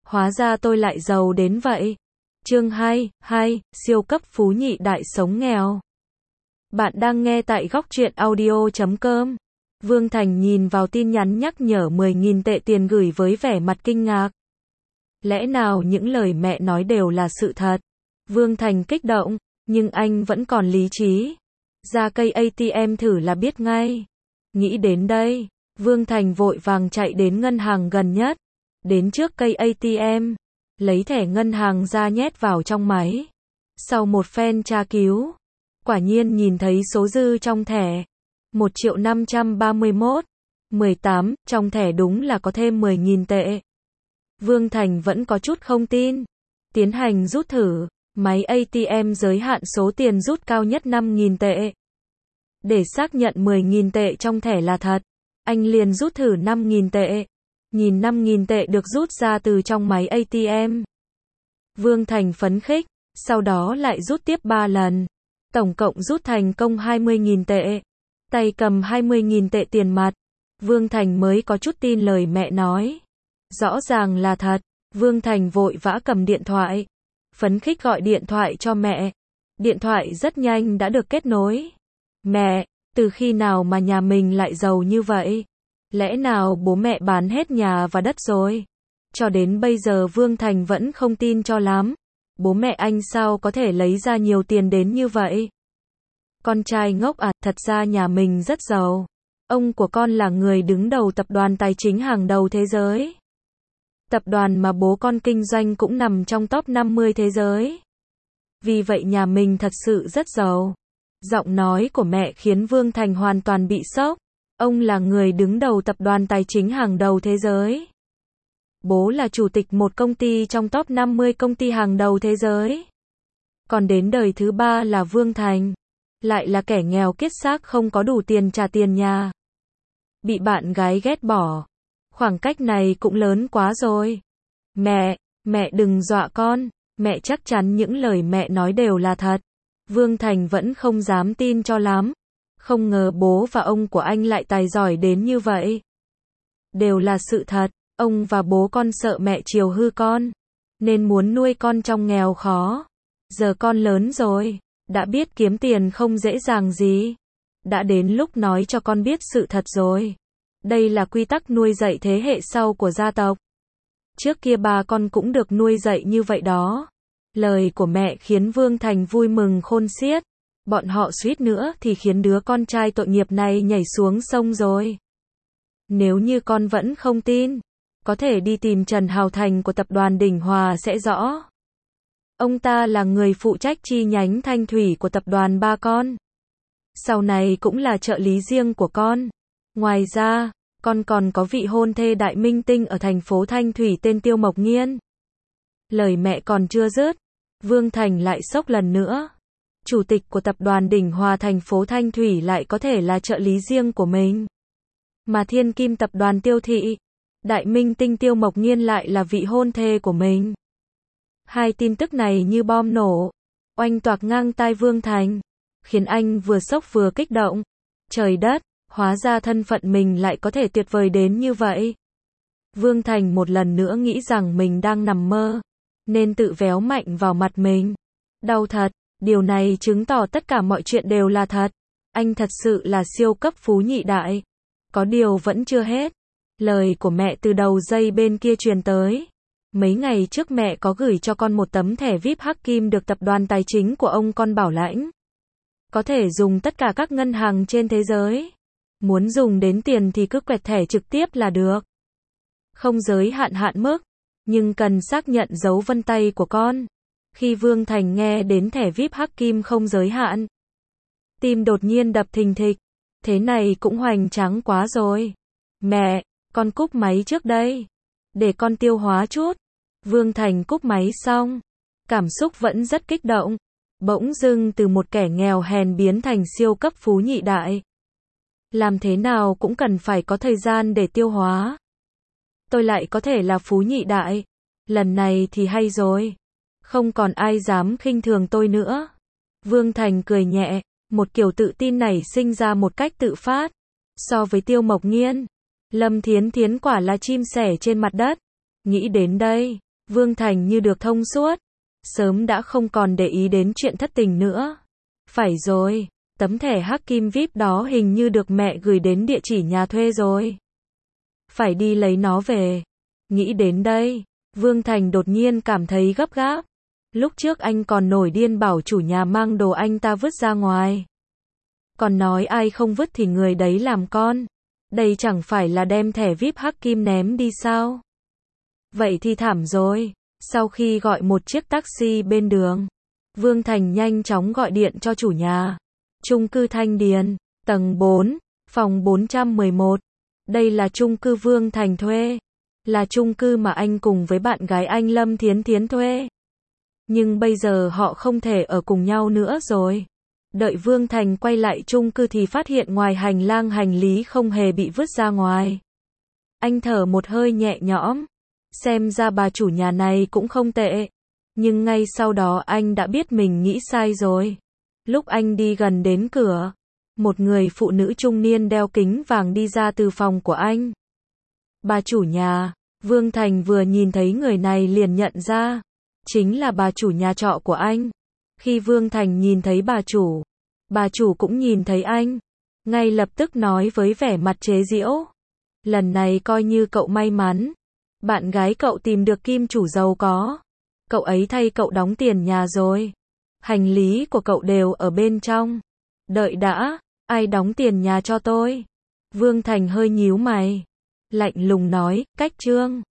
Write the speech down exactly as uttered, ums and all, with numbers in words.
hóa ra tôi lại giàu đến vậy. Chương hai, hai, siêu cấp phú nhị đại sống nghèo. Bạn đang nghe tại góc truyện audio chấm com. Vương Thành nhìn vào tin nhắn nhắc nhở mười nghìn tệ tiền gửi với vẻ mặt kinh ngạc. Lẽ nào những lời mẹ nói đều là sự thật? Vương Thành kích động, nhưng anh vẫn còn lý trí. Ra cây a tê em thử là biết ngay. Nghĩ đến đây, Vương Thành vội vàng chạy đến ngân hàng gần nhất. Đến trước cây a tê em, lấy thẻ ngân hàng ra nhét vào trong máy. Sau một phen tra cứu, quả nhiên nhìn thấy số dư trong thẻ. một triệu năm trăm ba mươi mốt nghìn mười tám, trong thẻ đúng là có thêm mười nghìn tệ. Vương Thành vẫn có chút không tin. Tiến hành rút thử, máy a tê em giới hạn số tiền rút cao nhất năm nghìn tệ. Để xác nhận mười nghìn tệ trong thẻ là thật, anh liền rút thử năm nghìn tệ. Nhìn năm nghìn tệ được rút ra từ trong máy a tê em. Vương Thành phấn khích, sau đó lại rút tiếp ba lần. Tổng cộng rút thành công hai mươi nghìn tệ. Tay cầm hai mươi nghìn tệ tiền mặt. Vương Thành mới có chút tin lời mẹ nói. Rõ ràng là thật. Vương Thành vội vã cầm điện thoại. Phấn khích gọi điện thoại cho mẹ. Điện thoại rất nhanh đã được kết nối. Mẹ, từ khi nào mà nhà mình lại giàu như vậy? Lẽ nào bố mẹ bán hết nhà và đất rồi? Cho đến bây giờ Vương Thành vẫn không tin cho lắm. Bố mẹ anh sao có thể lấy ra nhiều tiền đến như vậy? Con trai ngốc à, thật ra nhà mình rất giàu. Ông của con là người đứng đầu tập đoàn tài chính hàng đầu thế giới. Tập đoàn mà bố con kinh doanh cũng nằm trong top năm mươi thế giới. Vì vậy nhà mình thật sự rất giàu. Giọng nói của mẹ khiến Vương Thành hoàn toàn bị sốc. Ông là người đứng đầu tập đoàn tài chính hàng đầu thế giới. Bố là chủ tịch một công ty trong top năm mươi công ty hàng đầu thế giới. Còn đến đời thứ ba là Vương Thành. Lại là kẻ nghèo kiết xác không có đủ tiền trả tiền nhà. Bị bạn gái ghét bỏ. Khoảng cách này cũng lớn quá rồi. Mẹ, mẹ đừng dọa con. Mẹ chắc chắn những lời mẹ nói đều là thật. Vương Thành vẫn không dám tin cho lắm. Không ngờ bố và ông của anh lại tài giỏi đến như vậy. Đều là sự thật. Ông và bố con sợ mẹ chiều hư con. Nên muốn nuôi con trong nghèo khó. Giờ con lớn rồi. Đã biết kiếm tiền không dễ dàng gì. Đã đến lúc nói cho con biết sự thật rồi. Đây là quy tắc nuôi dạy thế hệ sau của gia tộc. Trước kia bà con cũng được nuôi dạy như vậy đó. Lời của mẹ khiến Vương Thành vui mừng khôn xiết. Bọn họ suýt nữa thì khiến đứa con trai tội nghiệp này nhảy xuống sông rồi. Nếu như con vẫn không tin, có thể đi tìm Trần Hào Thành của tập đoàn Đỉnh Hòa sẽ rõ. Ông ta là người phụ trách chi nhánh Thanh Thủy của tập đoàn ba con. Sau này cũng là trợ lý riêng của con. Ngoài ra, con còn có vị hôn thê đại minh tinh ở thành phố Thanh Thủy tên Tiêu Mộc Nghiên. Lời mẹ còn chưa dứt, Vương Thành lại sốc lần nữa. Chủ tịch của tập đoàn Đỉnh Hòa thành phố Thanh Thủy lại có thể là trợ lý riêng của mình. Mà thiên kim tập đoàn Tiêu Thị, đại minh tinh Tiêu Mộc Nghiên lại là vị hôn thê của mình. Hai tin tức này như bom nổ, oanh toạc ngang tai Vương Thành, khiến anh vừa sốc vừa kích động. Trời đất, hóa ra thân phận mình lại có thể tuyệt vời đến như vậy. Vương Thành một lần nữa nghĩ rằng mình đang nằm mơ, nên tự véo mạnh vào mặt mình. Đau thật, điều này chứng tỏ tất cả mọi chuyện đều là thật. Anh thật sự là siêu cấp phú nhị đại. Có điều vẫn chưa hết. Lời của mẹ từ đầu dây bên kia truyền tới. Mấy ngày trước mẹ có gửi cho con một tấm thẻ vi ai pi Hắc Kim được tập đoàn tài chính của ông con bảo lãnh. Có thể dùng tất cả các ngân hàng trên thế giới. Muốn dùng đến tiền thì cứ quẹt thẻ trực tiếp là được. Không giới hạn hạn mức, nhưng cần xác nhận dấu vân tay của con. Khi Vương Thành nghe đến thẻ vi ai pi Hắc Kim không giới hạn, tim đột nhiên đập thình thịch. Thế này cũng hoành tráng quá rồi. Mẹ, con cúp máy trước đây. Để con tiêu hóa chút. Vương Thành cúp máy xong. Cảm xúc vẫn rất kích động. Bỗng dưng từ một kẻ nghèo hèn biến thành siêu cấp phú nhị đại. Làm thế nào cũng cần phải có thời gian để tiêu hóa. Tôi lại có thể là phú nhị đại. Lần này thì hay rồi. Không còn ai dám khinh thường tôi nữa. Vương Thành cười nhẹ. Một kiểu tự tin này sinh ra một cách tự phát. So với Tiêu Mộc Nghiên, Lâm Thiến Thiến quả là chim sẻ trên mặt đất. Nghĩ đến đây, Vương Thành như được thông suốt, sớm đã không còn để ý đến chuyện thất tình nữa. Phải rồi, tấm thẻ hắc kim vi ai pi đó hình như được mẹ gửi đến địa chỉ nhà thuê rồi. Phải đi lấy nó về. Nghĩ đến đây, Vương Thành đột nhiên cảm thấy gấp gáp. Lúc trước anh còn nổi điên bảo chủ nhà mang đồ anh ta vứt ra ngoài. Còn nói ai không vứt thì người đấy làm con. Đây chẳng phải là đem thẻ vi ai pi hắc kim ném đi sao? Vậy thì thảm rồi. Sau khi gọi một chiếc taxi bên đường, Vương Thành nhanh chóng gọi điện cho chủ nhà. Chung cư Thanh Điền, tầng bốn, phòng bốn trăm mười một. Đây là chung cư Vương Thành thuê. Là chung cư mà anh cùng với bạn gái anh Lâm Thiến Thiến thuê. Nhưng bây giờ họ không thể ở cùng nhau nữa rồi. Đợi Vương Thành quay lại chung cư thì phát hiện ngoài hành lang hành lý không hề bị vứt ra ngoài. Anh thở một hơi nhẹ nhõm. Xem ra bà chủ nhà này cũng không tệ. Nhưng ngay sau đó anh đã biết mình nghĩ sai rồi. Lúc anh đi gần đến cửa, một người phụ nữ trung niên đeo kính vàng đi ra từ phòng của anh. Bà chủ nhà, Vương Thành vừa nhìn thấy người này liền nhận ra. Chính là bà chủ nhà trọ của anh. Khi Vương Thành nhìn thấy bà chủ, bà chủ cũng nhìn thấy anh. Ngay lập tức nói với vẻ mặt chế giễu. Lần này coi như cậu may mắn. Bạn gái cậu tìm được kim chủ giàu có. Cậu ấy thay cậu đóng tiền nhà rồi. Hành lý của cậu đều ở bên trong. Đợi đã, ai đóng tiền nhà cho tôi? Vương Thành hơi nhíu mày. Lạnh lùng nói, cách Trương.